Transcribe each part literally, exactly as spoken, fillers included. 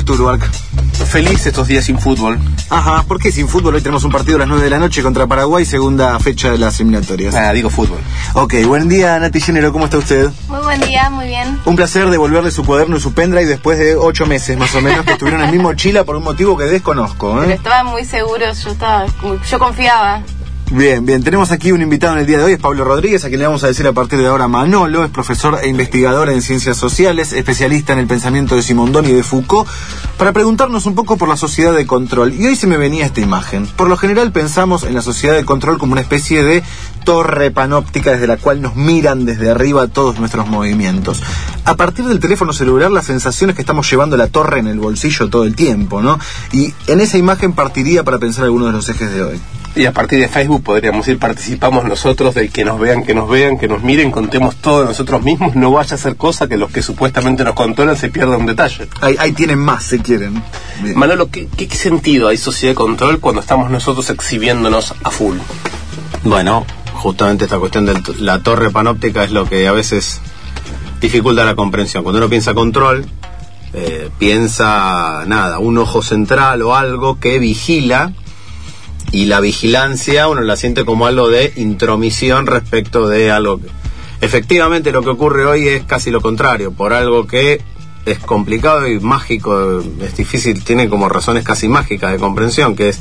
Sturbark? Feliz estos días sin fútbol. Ajá, ¿por qué sin fútbol? Hoy tenemos un partido a las nueve de la noche contra Paraguay, segunda fecha de las eliminatorias. Ah, digo fútbol. Ok, buen día, Nati Género, ¿cómo está usted? Muy buen día, muy bien. Un placer devolverle su cuaderno y su pendrive después de ocho meses más o menos que estuvieron en el mismo Chile por un motivo que desconozco, ¿eh? Pero estaban muy seguros, yo estaba, yo confiaba. Bien, bien, tenemos aquí un invitado en el día de hoy, es Pablo Rodríguez, a quien le vamos a decir a partir de ahora Manolo, es profesor e investigador en ciencias sociales, especialista en el pensamiento de Simondon y de Foucault, para preguntarnos un poco por la sociedad de control. Y hoy se me venía esta imagen. Por lo general pensamos en la sociedad de control como una especie de torre panóptica desde la cual nos miran desde arriba todos nuestros movimientos. A partir del teléfono celular, la sensación es que estamos llevando la torre en el bolsillo todo el tiempo, ¿no? Y en esa imagen partiría para pensar algunos de los ejes de hoy. Y a partir de Facebook podríamos ir, participamos nosotros del que nos vean, que nos vean, que nos miren, contemos todo de nosotros mismos, no vaya a ser cosa que los que supuestamente nos controlan se pierdan un detalle. Ahí, ahí tienen más, si quieren. Bien. Manolo, ¿qué, ¿qué sentido hay sociedad de control cuando estamos nosotros exhibiéndonos a full? Bueno, justamente esta cuestión de la torre panóptica es lo que a veces dificulta la comprensión. Cuando uno piensa control, eh, piensa, nada, un ojo central o algo que vigila. Y la vigilancia uno la siente como algo de intromisión respecto de algo que... Efectivamente lo que ocurre hoy es casi lo contrario, por algo que es complicado y mágico, es difícil, tiene como razones casi mágicas de comprensión, que es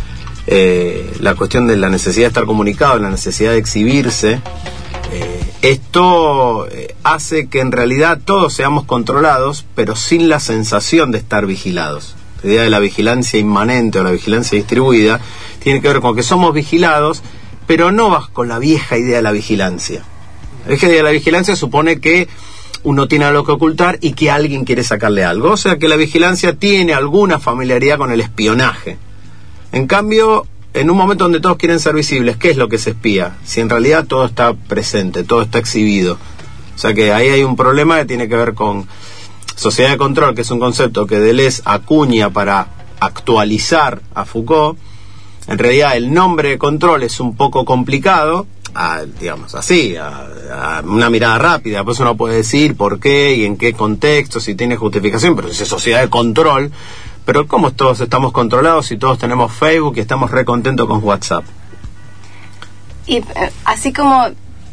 eh, la cuestión de la necesidad de estar comunicado, la necesidad de exhibirse. Eh, esto eh, hace que en realidad todos seamos controlados, pero sin la sensación de estar vigilados. La idea de la vigilancia inmanente o la vigilancia distribuida tiene que ver con que somos vigilados, pero no vas con la vieja idea de la vigilancia. La vieja idea de la vigilancia supone que uno tiene algo que ocultar y que alguien quiere sacarle algo. O sea que la vigilancia tiene alguna familiaridad con el espionaje. En cambio, en un momento donde todos quieren ser visibles, ¿qué es lo que se espía? Si en realidad todo está presente, todo está exhibido. O sea que ahí hay un problema que tiene que ver con sociedad de control, que es un concepto que Deleuze acuña para actualizar a Foucault. En realidad el nombre de control es un poco complicado, a, digamos así, a, a una mirada rápida, después uno puede decir por qué y en qué contexto, si tiene justificación, pero si es sociedad de control, pero ¿cómo todos estamos controlados si todos tenemos Facebook y estamos re contentos con WhatsApp? Y eh, así como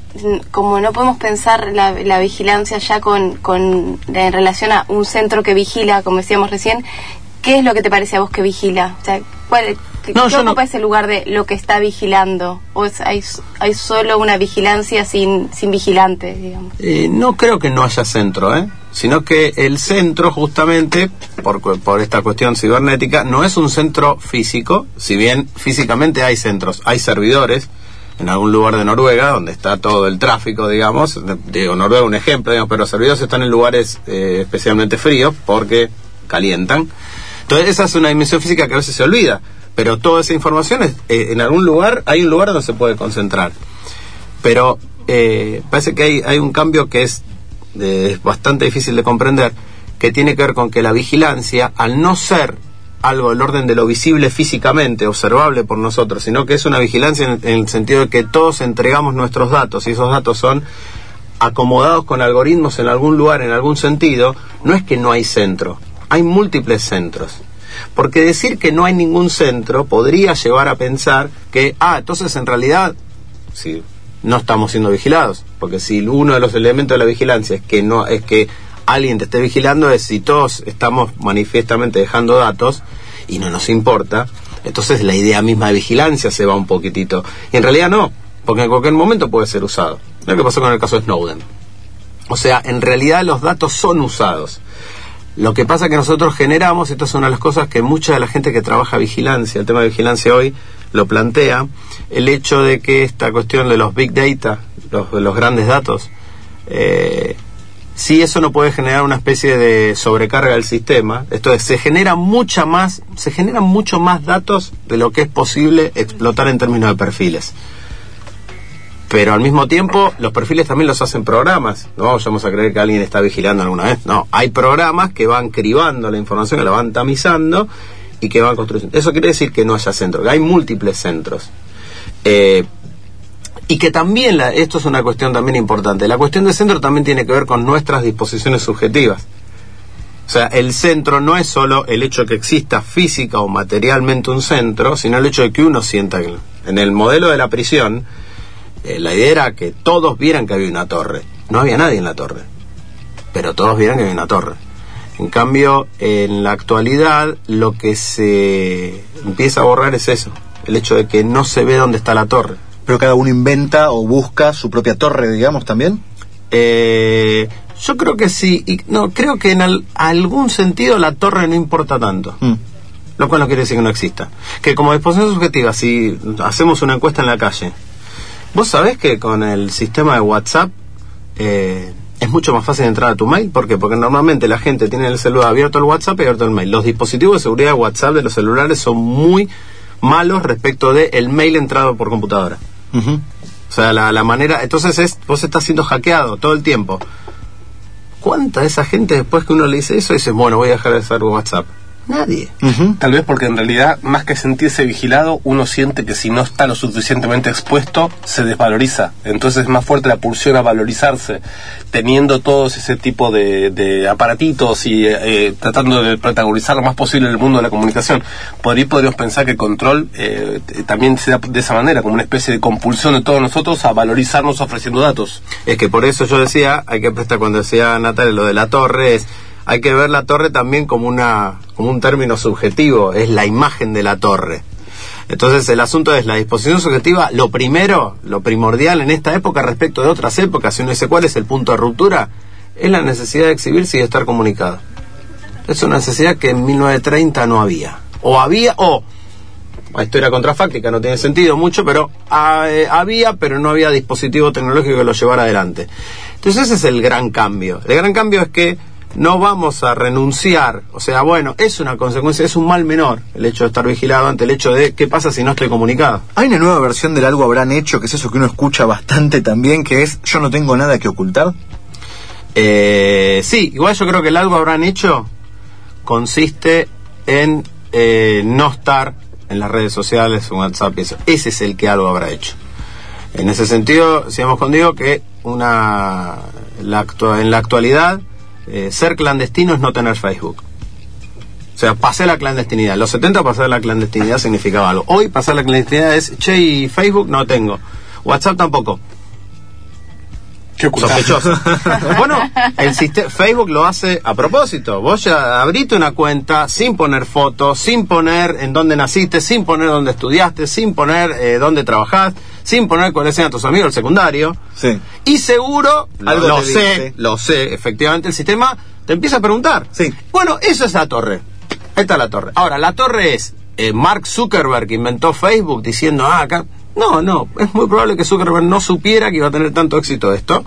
como no podemos pensar la, la vigilancia ya con, con en relación a un centro que vigila, como decíamos recién, ¿qué es lo que te parece a vos que vigila? O sea, ¿cuál, ¿qué, no, ¿qué ocupa no... ese lugar de lo que está vigilando? ¿O es, hay, hay solo una vigilancia sin, sin vigilante, digamos? Eh, no creo que no haya centro, ¿eh? Sino que el centro, justamente, por, por esta cuestión cibernética, no es un centro físico, si bien físicamente hay centros, hay servidores, en algún lugar de Noruega, donde está todo el tráfico, digamos, digo, Noruega un ejemplo, digamos, pero los servidores están en lugares eh, especialmente fríos, porque calientan. Entonces esa es una dimensión física que a veces se olvida, pero toda esa información es, eh, en algún lugar, hay un lugar donde se puede concentrar. Pero eh, parece que hay, hay un cambio que es, eh, es bastante difícil de comprender, que tiene que ver con que la vigilancia, al no ser algo del orden de lo visible físicamente, observable por nosotros, sino que es una vigilancia en, en el sentido de que todos entregamos nuestros datos y esos datos son acomodados con algoritmos en algún lugar, en algún sentido. No es que no hay centro, hay múltiples centros. Porque decir que no hay ningún centro podría llevar a pensar que, ah, entonces en realidad sí, no estamos siendo vigilados, porque si uno de los elementos de la vigilancia es que no es que alguien te esté vigilando, es si todos estamos manifiestamente dejando datos y no nos importa, entonces la idea misma de vigilancia se va un poquitito. Y en realidad no, porque en cualquier momento puede ser usado. Lo que pasó con el caso de Snowden. O sea, en realidad los datos son usados. Lo que pasa es que nosotros generamos, esto es una de las cosas que mucha de la gente que trabaja vigilancia, el tema de vigilancia hoy, lo plantea, el hecho de que esta cuestión de los big data, los, los grandes datos, eh, si eso no puede generar una especie de sobrecarga del sistema, esto es, se genera mucha más, se generan mucho más datos de lo que es posible explotar en términos de perfiles. Pero al mismo tiempo, los perfiles también los hacen programas. No vamos a creer que alguien está vigilando alguna vez. No, hay programas que van cribando la información, que la van tamizando y que van construyendo. Eso quiere decir que no haya centro, que hay múltiples centros. Eh, Y que también, la, esto es una cuestión también importante, la cuestión del centro también tiene que ver con nuestras disposiciones subjetivas. O sea, el centro no es solo el hecho de que exista física o materialmente un centro, sino el hecho de que uno sienta que en el modelo de la prisión, eh, la idea era que todos vieran que había una torre. No había nadie en la torre, pero todos vieran que había una torre. En cambio, en la actualidad, lo que se empieza a borrar es eso, el hecho de que no se ve dónde está la torre. Pero cada uno inventa o busca su propia torre, digamos, también. Eh, yo creo que sí, y no, creo que en al, algún sentido la torre no importa tanto, mm. lo cual no quiere decir que no exista. Que como disposición subjetiva, si hacemos una encuesta en la calle, vos sabés que con el sistema de WhatsApp eh, es mucho más fácil entrar a tu mail. ¿Por qué? Porque normalmente la gente tiene el celular abierto el WhatsApp y abierto el mail. Los dispositivos de seguridad de WhatsApp de los celulares son muy malos respecto de el mail entrado por computadora. Uh-huh. O sea, la, la manera... Entonces es, vos estás siendo hackeado todo el tiempo. ¿Cuánta de esa gente después que uno le dice eso dice, bueno, voy a dejar de usar WhatsApp? Nadie. Uh-huh. Tal vez porque en realidad, más que sentirse vigilado, uno siente que si no está lo suficientemente expuesto, se desvaloriza. Entonces es más fuerte la pulsión a valorizarse, teniendo todos ese tipo de, de aparatitos y eh, tratando de protagonizar lo más posible en el mundo de la comunicación. Por ahí podríamos pensar que el control eh, también se da de esa manera, como una especie de compulsión de todos nosotros a valorizarnos ofreciendo datos. Es que por eso yo decía, hay que prestar, cuando decía Natalia lo de la torre, es... Hay que ver la torre también como una como un término subjetivo, es la imagen de la torre. Entonces el asunto es la disposición subjetiva, lo primero, lo primordial en esta época respecto de otras épocas, si uno dice cuál es el punto de ruptura, es la necesidad de exhibirse y de estar comunicado. Es una necesidad que en mil novecientos treinta no había. O había, o, la historia contrafáctica no tiene sentido mucho, pero a, eh, había, pero no había dispositivo tecnológico que lo llevara adelante. Entonces ese es el gran cambio. El gran cambio es que no vamos a renunciar, o sea, bueno, es una consecuencia, es un mal menor el hecho de estar vigilado ante el hecho de qué pasa si no estoy comunicado. Hay una nueva versión del algo habrán hecho, que es eso que uno escucha bastante también, que es yo no tengo nada que ocultar. Eh, sí, igual yo creo que el algo habrán hecho consiste en eh, no estar en las redes sociales, en WhatsApp y eso. Ese es el que algo habrá hecho. En ese sentido, sigamos con Diego que una la actu- en la actualidad Eh, ser clandestino es no tener Facebook. O sea, pasé la clandestinidad. En los setenta pasar la clandestinidad significaba algo. Hoy pasar la clandestinidad es, che, y Facebook no tengo. WhatsApp tampoco. Qué sospechoso. Bueno, el sistema, Facebook lo hace a propósito. Vos ya abriste una cuenta sin poner fotos, sin poner en dónde naciste, sin poner dónde estudiaste, sin poner eh, dónde trabajás, sin poner cuáles sean tus amigos del secundario. Sí. Y seguro, Algo lo te sé, dice. lo sé, efectivamente el sistema te empieza a preguntar. Sí. Bueno, eso es la torre. Esta es la torre. Ahora, la torre es eh, Mark Zuckerberg que inventó Facebook diciendo, ah, acá... No, no, es muy probable que Zuckerberg no supiera que iba a tener tanto éxito esto.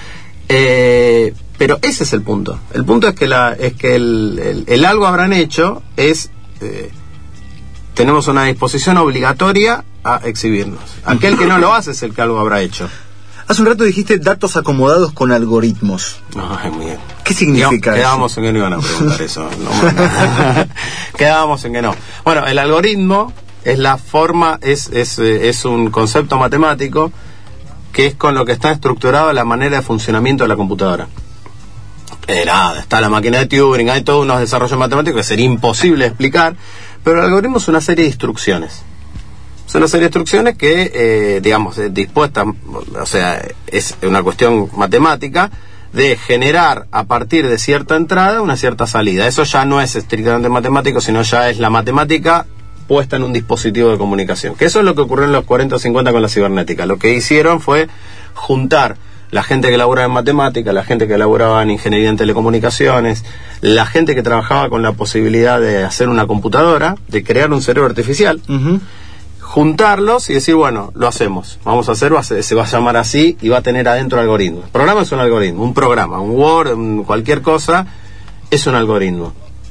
Eh, pero ese es el punto. El punto es que la, es que el, el, el algo habrán hecho es eh, tenemos una disposición obligatoria a exhibirnos. Aquel que no lo hace es el que algo habrá hecho. Hace un rato dijiste datos acomodados con algoritmos. Ay, muy bien. ¿Qué significa no, eso? Quedábamos en que no iban a preguntar eso. No, quedábamos en que no. Bueno, el algoritmo es la forma, es, es, es un concepto matemático que es con lo que está estructurada la manera de funcionamiento de la computadora. Eh, nada, está la máquina de Turing, hay todos unos desarrollos matemáticos que sería imposible explicar, pero el algoritmo es una serie de instrucciones. Es una serie de instrucciones que, eh, digamos, eh, dispuestas, o sea, es una cuestión matemática de generar a partir de cierta entrada una cierta salida. Eso ya no es estrictamente matemático, sino ya es la matemática puesta en un dispositivo de comunicación. Que eso es lo que ocurrió en los cuarenta o cincuenta con la cibernética. Lo que hicieron fue juntar la gente que laburaba en matemática, la gente que laburaba en ingeniería en telecomunicaciones, la gente que trabajaba con la posibilidad de hacer una computadora, de crear un cerebro artificial, uh-huh. juntarlos y decir, bueno, lo hacemos, vamos a hacerlo, se va a llamar así y va a tener adentro algoritmos. El programa es un algoritmo, un programa, un Word, un cualquier cosa, es un algoritmo.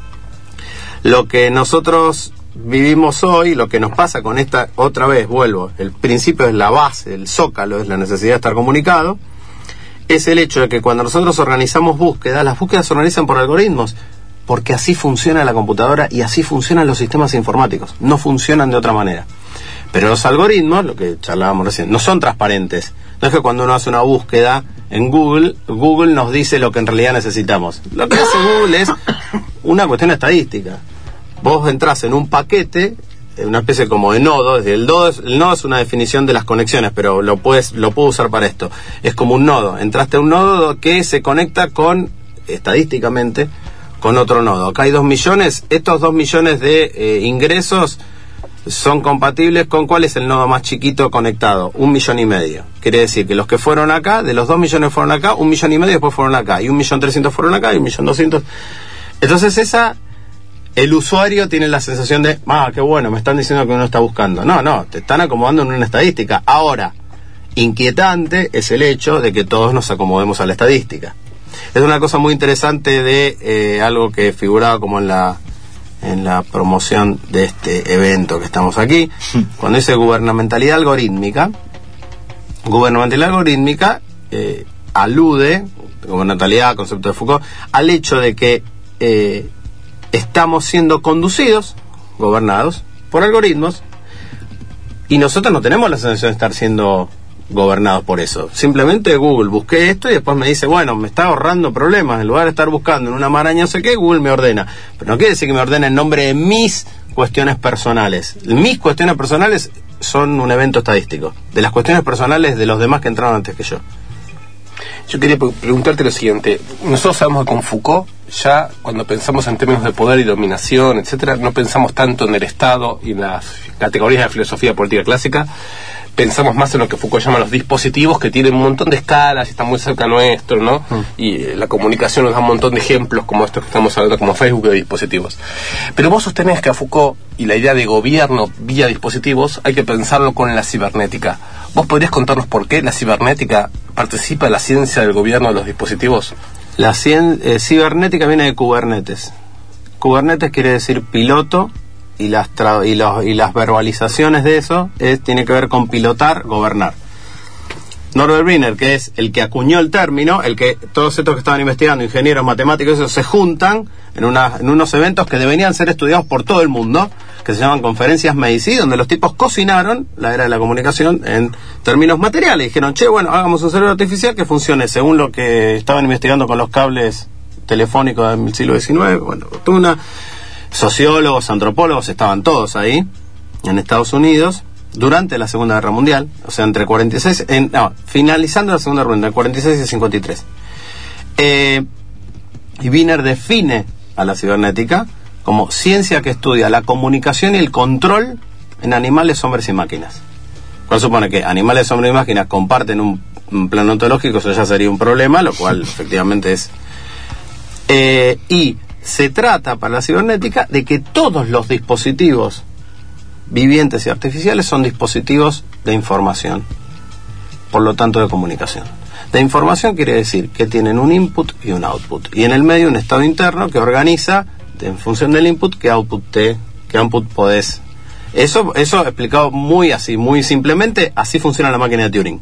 Lo que nosotros vivimos hoy, lo que nos pasa con esta, otra vez vuelvo, el principio es la base, el zócalo es la necesidad de estar comunicado, es el hecho de que cuando nosotros organizamos búsquedas, las búsquedas se organizan por algoritmos, porque así funciona la computadora y así funcionan los sistemas informáticos, no funcionan de otra manera. Pero los algoritmos, lo que charlábamos recién, no son transparentes. No es que cuando uno hace una búsqueda en Google, Google nos dice lo que en realidad necesitamos. Lo que hace Google es una cuestión estadística. Vos entrás en un paquete, una especie como de nodo, desde el nodo, el nodo es una definición de las conexiones, pero lo puedes, lo puedo usar para esto. Es como un nodo, entraste a un nodo que se conecta con, estadísticamente, con otro nodo. Acá hay dos millones, estos dos millones de eh, ingresos son compatibles con cuál es el nodo más chiquito conectado, un millón y medio. Quiere decir que los que fueron acá, de los dos millones que fueron acá, un millón y medio después fueron acá, y un millón trescientos fueron acá, y un millón doscientos. Entonces esa... el usuario tiene la sensación de, ah, qué bueno, me están diciendo que uno está buscando. No, no, te están acomodando en una estadística. Ahora, inquietante es el hecho de que todos nos acomodemos a la estadística. Es una cosa muy interesante de eh, algo que figuraba como en la en la promoción de este evento que estamos aquí. Cuando dice gubernamentalidad algorítmica, gubernamentalidad algorítmica eh, alude, gubernamentalidad, concepto de Foucault, al hecho de que eh, estamos siendo conducidos, gobernados, por algoritmos, y nosotros no tenemos la sensación de estar siendo gobernados por eso. Simplemente Google, busqué esto y después me dice, bueno, me está ahorrando problemas, en lugar de estar buscando en una maraña no sé qué, Google me ordena. Pero no quiere decir que me ordene en nombre de mis cuestiones personales. Mis cuestiones personales son un evento estadístico, de las cuestiones personales de los demás que entraron antes que yo. Yo quería preguntarte lo siguiente. Nosotros sabemos que con Foucault, ya cuando pensamos en términos de poder y dominación, etcétera, no pensamos tanto en el Estado y en las categorías de filosofía política clásica. Pensamos más en lo que Foucault llama los dispositivos, que tienen un montón de escalas y están muy cerca nuestro, ¿no? Mm. Y eh, la comunicación nos da un montón de ejemplos como estos que estamos hablando, como Facebook, de dispositivos. Pero vos sostenés que a Foucault y la idea de gobierno vía dispositivos hay que pensarlo con la cibernética. ¿Vos podrías contarnos por qué la cibernética participa en la ciencia del gobierno de los dispositivos? La cien, eh, cibernética viene de Kubernetes. Kubernetes quiere decir piloto, y las tra- y, los, y las verbalizaciones de eso es, tiene que ver con pilotar, gobernar. Norbert Wiener, que es el que acuñó el término, el que todos estos que estaban investigando, ingenieros, matemáticos, eso, se juntan en, una, en unos eventos que deberían ser estudiados por todo el mundo, que se llaman conferencias Medici, donde los tipos cocinaron la era de la comunicación en términos materiales. Dijeron, che, bueno, hagamos un cerebro artificial que funcione según lo que estaban investigando con los cables telefónicos del siglo diecinueve. Bueno, fortuna, sociólogos, antropólogos, estaban todos ahí, en Estados Unidos, durante la Segunda Guerra Mundial, o sea, entre cuarenta y seis, en, no, finalizando la Segunda Guerra Mundial, entre cuarenta y seis y cincuenta y tres. Eh, y Wiener define a la cibernética como ciencia que estudia la comunicación y el control en animales, hombres y máquinas. Cual supone que animales, hombres y máquinas comparten un, un plano ontológico, eso ya sería un problema, lo cual efectivamente es. Eh, y se trata para la cibernética de que todos los dispositivos vivientes y artificiales son dispositivos de información, por lo tanto de comunicación. De información quiere decir que tienen un input y un output, y en el medio un estado interno que organiza en función del input qué output te, qué output podés. Eso, eso explicado muy así, muy simplemente, así funciona la máquina de Turing.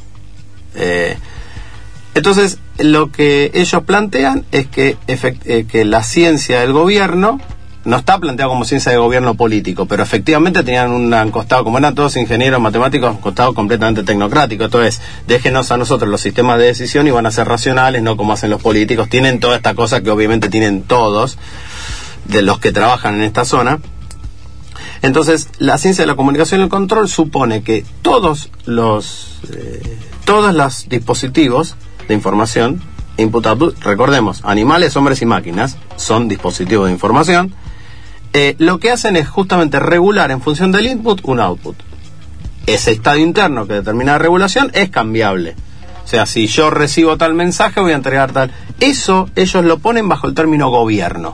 Eh, entonces, lo que ellos plantean es que, efect, eh, que la ciencia del gobierno no está planteado como ciencia de gobierno político, pero efectivamente tenían un costado, como eran todos ingenieros matemáticos, un costado completamente tecnocrático. Entonces, déjenos a nosotros los sistemas de decisión y van a ser racionales, no como hacen los políticos. Tienen toda esta cosa que obviamente tienen todos de los que trabajan en esta zona. Entonces, la ciencia de la comunicación y el control supone que todos los eh, todos los dispositivos de información, input, output, recordemos, animales, hombres y máquinas son dispositivos de información, eh, lo que hacen es justamente regular en función del input un output. Ese estado interno que determina la regulación es cambiable. O sea, si yo recibo tal mensaje, voy a entregar tal. Eso ellos lo ponen bajo el término gobierno.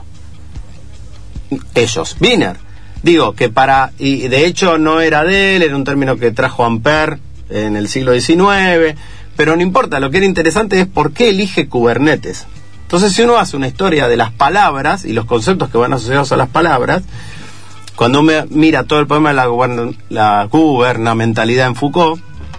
Ellos, Wiener. Digo que para, y de hecho no era de él, era un término que trajo Ampère en el siglo diecinueve, pero no importa, lo que era interesante es por qué elige Kubernetes. Entonces, si uno hace una historia de las palabras y los conceptos que van asociados a las palabras, cuando uno mira todo el problema de la, gubern- la gubernamentalidad en Foucault,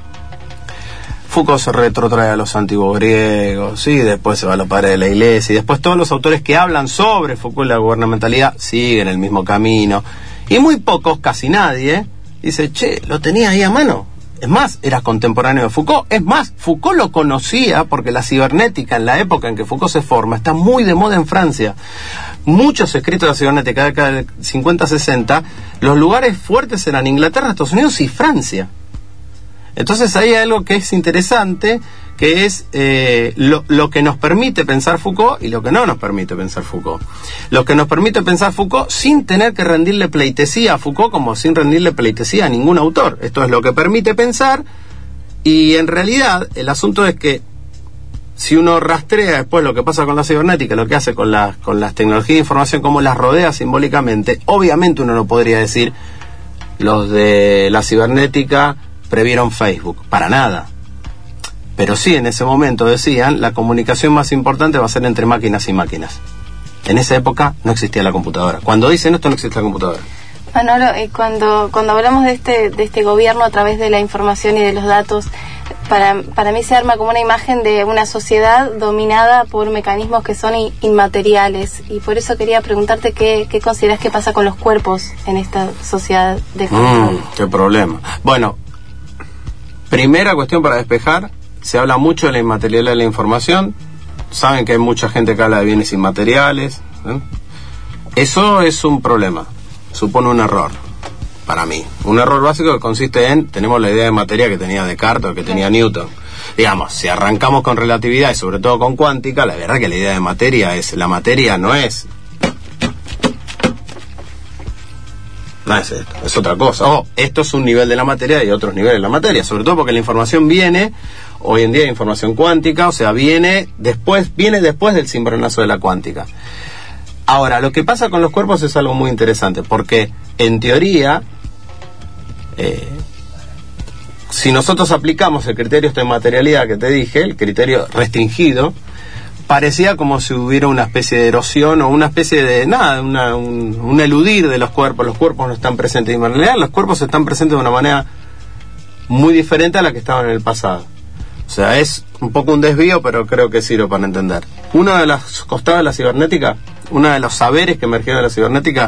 Foucault se retrotrae a los antiguos griegos, y después se va a los padres de la iglesia, y después todos los autores que hablan sobre Foucault y la gubernamentalidad siguen el mismo camino, y muy pocos, casi nadie, dice, che, lo tenía ahí a mano. Es más, era contemporáneo de Foucault. Es más, Foucault lo conocía porque la cibernética en la época en que Foucault se forma está muy de moda en Francia. Muchos escritos de la cibernética de la década del cincuenta sesenta, los lugares fuertes eran Inglaterra, Estados Unidos y Francia. Entonces ahí hay algo que es interesante, que es eh, lo, lo que nos permite pensar Foucault y lo que no nos permite pensar Foucault. Lo que nos permite pensar Foucault sin tener que rendirle pleitesía a Foucault como sin rendirle pleitesía a ningún autor. Esto es lo que permite pensar, y en realidad el asunto es que si uno rastrea después lo que pasa con la cibernética, lo que hace con, la, con las tecnologías de información, cómo las rodea simbólicamente, obviamente uno no podría decir los de la cibernética previeron Facebook, para nada. Pero sí, en ese momento decían, la comunicación más importante va a ser entre máquinas y máquinas. En esa época no existía la computadora. Cuando dicen esto, no existe la computadora. Manolo, eh, cuando, cuando hablamos de este, de este gobierno a través de la información y de los datos, para, para mí se arma como una imagen de una sociedad dominada por mecanismos que son in, inmateriales. Y por eso quería preguntarte qué, qué consideras que pasa con los cuerpos en esta sociedad de control. Mm, qué problema. Bueno, primera cuestión para despejar, se habla mucho de la inmaterialidad de la información. Saben que hay mucha gente que habla de bienes inmateriales, ¿eh? Eso es un problema, supone un error para mí. Un error básico que consiste en, tenemos la idea de materia que tenía Descartes o que tenía Newton. Digamos, si arrancamos con relatividad y sobre todo con cuántica, la verdad que la idea de materia es, la materia no es no es esto, es otra cosa. Oh, esto es un nivel de la materia y otros niveles de la materia, sobre todo porque la información viene, hoy en día hay información cuántica, o sea, viene después, viene después del cimbronazo de la cuántica. Ahora, lo que pasa con los cuerpos es algo muy interesante, porque en teoría, eh, si nosotros aplicamos el criterio de materialidad que te dije, el criterio restringido, parecía como si hubiera una especie de erosión o una especie de nada, una, un, un eludir de los cuerpos. Los cuerpos no están presentes. En realidad los cuerpos están presentes de una manera muy diferente a la que estaban en el pasado. O sea, es un poco un desvío, pero creo que sirve para entender. Una de las costadas de la cibernética, uno de los saberes que emergieron de la cibernética,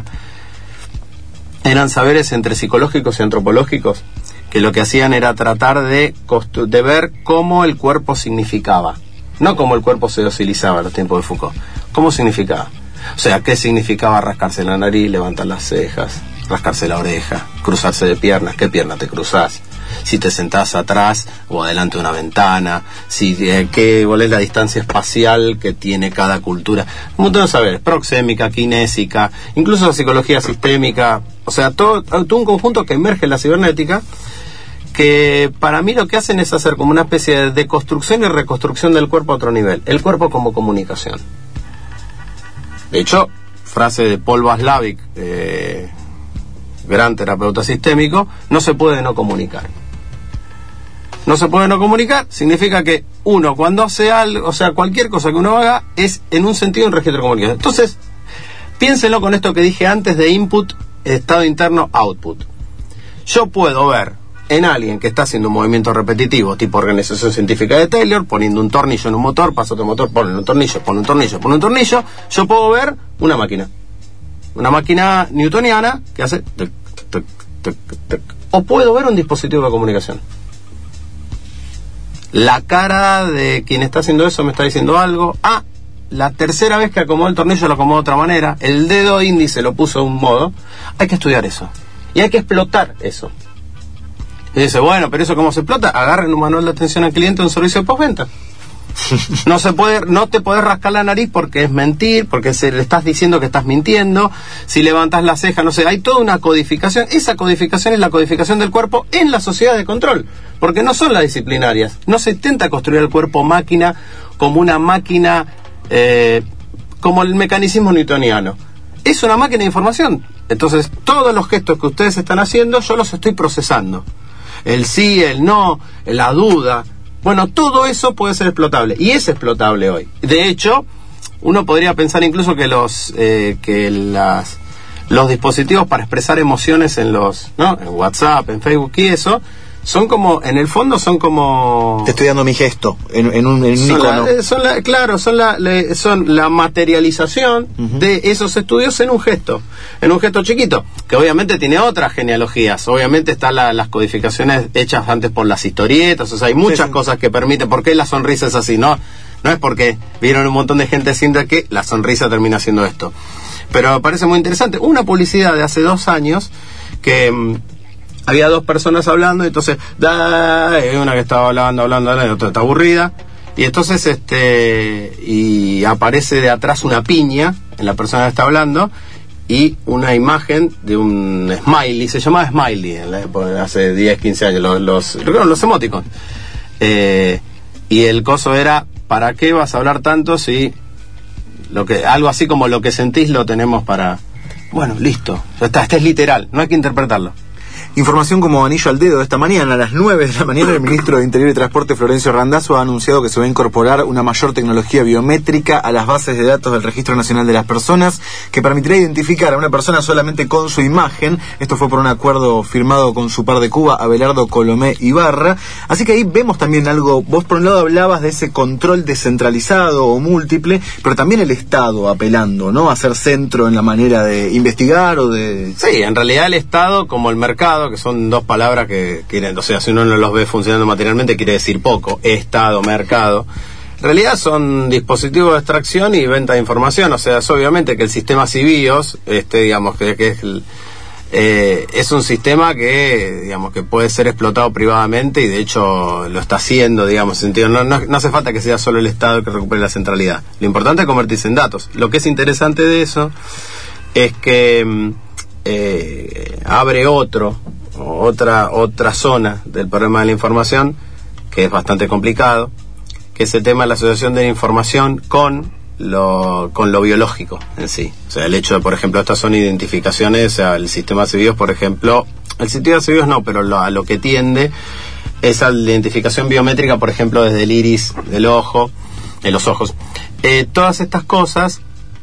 eran saberes entre psicológicos y antropológicos, que lo que hacían era tratar de, de ver cómo el cuerpo significaba. No como el cuerpo se docilizaba en los tiempos de Foucault. ¿Cómo significaba? O sea, ¿qué significaba rascarse la nariz, levantar las cejas, rascarse la oreja, cruzarse de piernas? ¿Qué pierna te cruzás? Si te sentás atrás o adelante de una ventana, si eh, qué, cuál es la distancia espacial que tiene cada cultura. Un montón de saberes, proxémica, kinésica, incluso la psicología sistémica. O sea, todo, todo un conjunto que emerge en la cibernética, que para mí lo que hacen es hacer como una especie de deconstrucción y reconstrucción del cuerpo a otro nivel. El cuerpo como comunicación. De hecho, frase de Paul Watzlawick, eh, gran terapeuta sistémico, no se puede no comunicar. No se puede no comunicar significa que uno cuando hace algo, o sea, cualquier cosa que uno haga es en un sentido un registro de comunicación. Entonces, piénsenlo con esto que dije antes de input, estado interno, output. Yo puedo ver en alguien que está haciendo un movimiento repetitivo, tipo organización científica de Taylor, poniendo un tornillo en un motor, pasa otro motor, pone un tornillo, pone un tornillo, pone un tornillo, yo puedo ver una máquina. Una máquina newtoniana que hace tuc, tuc, tuc, tuc. O puedo ver un dispositivo de comunicación. La cara de quien está haciendo eso me está diciendo algo. Ah, la tercera vez que acomodó el tornillo lo acomodó de otra manera. El dedo índice lo puso de un modo. Hay que estudiar eso. Y hay que explotar eso. Y dice, bueno, pero eso cómo se explota, agarren un manual de atención al cliente de un servicio de postventa. No se puede, no te podés rascar la nariz porque es mentir, porque se le estás diciendo que estás mintiendo. Si levantas la ceja, no sé, hay toda una codificación. Esa codificación es la codificación del cuerpo en la sociedad de control, porque no son las disciplinarias. No se intenta construir el cuerpo máquina como una máquina, eh, como el mecanismo newtoniano. Es una máquina de información. Entonces, todos los gestos que ustedes están haciendo, yo los estoy procesando. El sí, el no, la duda. Bueno, todo eso puede ser explotable. Y es explotable hoy. De hecho, uno podría pensar incluso que los eh, que las los dispositivos para expresar emociones en los, ¿no? En WhatsApp, en Facebook y eso, son como, en el fondo son como... Te estoy dando mi gesto en, en un, en un son icono. la, son la, claro, son la, le, son la materialización uh-huh. de esos estudios en un gesto, en un gesto chiquito, que obviamente tiene otras genealogías. Obviamente están la, las codificaciones hechas antes por las historietas, o sea, hay muchas sí, sí. cosas que permiten. ¿Por qué la sonrisa es así? No, no es porque vieron un montón de gente haciendo que la sonrisa termina haciendo esto. Pero me parece muy interesante. Una publicidad de hace dos años que... Mmm, había dos personas hablando, y entonces, da, una que estaba hablando, hablando, hablando, y otra está aburrida, y entonces, este, y aparece de atrás una piña en la persona que está hablando, y una imagen de un smiley, se llamaba smiley, en la época, hace diez, quince años, los, los, los emoticons. Eh, y el coso era, ¿para qué vas a hablar tanto si lo que, algo así como lo que sentís lo tenemos para, bueno, listo, ya está, este es literal, no hay que interpretarlo. Información como anillo al dedo. Esta mañana, a las nueve de la mañana, el ministro de Interior y Transporte, Florencio Randazzo, ha anunciado que se va a incorporar una mayor tecnología biométrica a las bases de datos del Registro Nacional de las Personas, que permitirá identificar a una persona solamente con su imagen. Esto fue por un acuerdo firmado con su par de Cuba, Abelardo Colomé Ibarra. Así que ahí vemos también algo. Vos por un lado hablabas de ese control descentralizado o múltiple, pero también el Estado apelando, ¿no?, a ser centro en la manera de investigar o de... Sí, en realidad el Estado, como el mercado, que son dos palabras que quieren, o sea, si uno no los ve funcionando materialmente, quiere decir poco, Estado, mercado. En realidad son dispositivos de extracción y venta de información, o sea, es obviamente que el sistema Cibios, este, digamos, que, que es, el, eh, es un sistema que, digamos, que puede ser explotado privadamente, y de hecho lo está haciendo, digamos, en sentido, no, no, no hace falta que sea solo el Estado el que recupere la centralidad. Lo importante es convertirse en datos. Lo que es interesante de eso es que eh, abre otro otra otra zona del problema de la información, que es bastante complicado, que es el tema de la asociación de la información con lo con lo biológico en sí. O sea, el hecho de, por ejemplo, estas son identificaciones, o sea, el sistema Cibios, por ejemplo, el sistema Cibios no, pero lo, a lo que tiende es a la identificación biométrica, por ejemplo, desde el iris del ojo, de los ojos. Eh, todas estas cosas,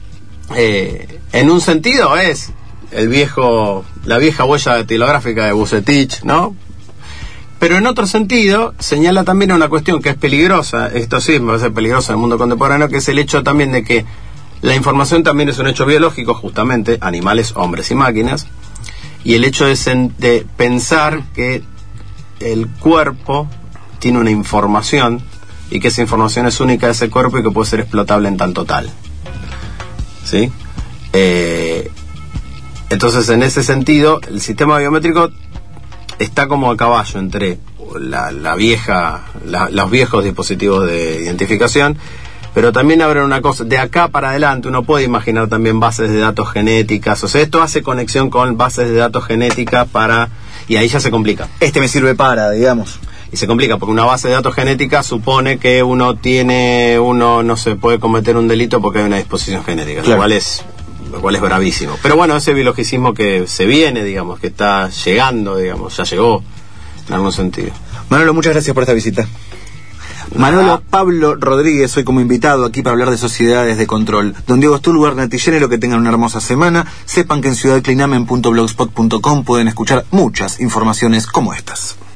eh, en un sentido es el viejo, la vieja huella dactilográfica de Bucetich, ¿no? Pero en otro sentido señala también una cuestión que es peligrosa, esto sí me parece peligroso en el mundo contemporáneo, que es el hecho también de que la información también es un hecho biológico, justamente, animales, hombres y máquinas, y el hecho de, sen- de pensar que el cuerpo tiene una información y que esa información es única de ese cuerpo y que puede ser explotable en tanto tal, ¿sí? Eh... Entonces, en ese sentido, el sistema biométrico está como a caballo entre la, la vieja, la, los viejos dispositivos de identificación, pero también habrá una cosa, de acá para adelante uno puede imaginar también bases de datos genéticas, o sea, esto hace conexión con bases de datos genéticas para, y ahí ya se complica. Este me sirve para, digamos. Y se complica, porque una base de datos genética supone que uno tiene, uno no se puede cometer un delito porque hay una disposición genética, claro. lo cual es... lo cual es bravísimo. Pero bueno, ese biologicismo que se viene, digamos, que está llegando, digamos, ya llegó en algún sentido. Manolo, muchas gracias por esta visita. Manolo Pablo Rodríguez, hoy como invitado aquí para hablar de sociedades de control. Don Diego Stulgar, Natillero, que tengan una hermosa semana. Sepan que en ciudad clinamen punto blogspot punto com pueden escuchar muchas informaciones como estas.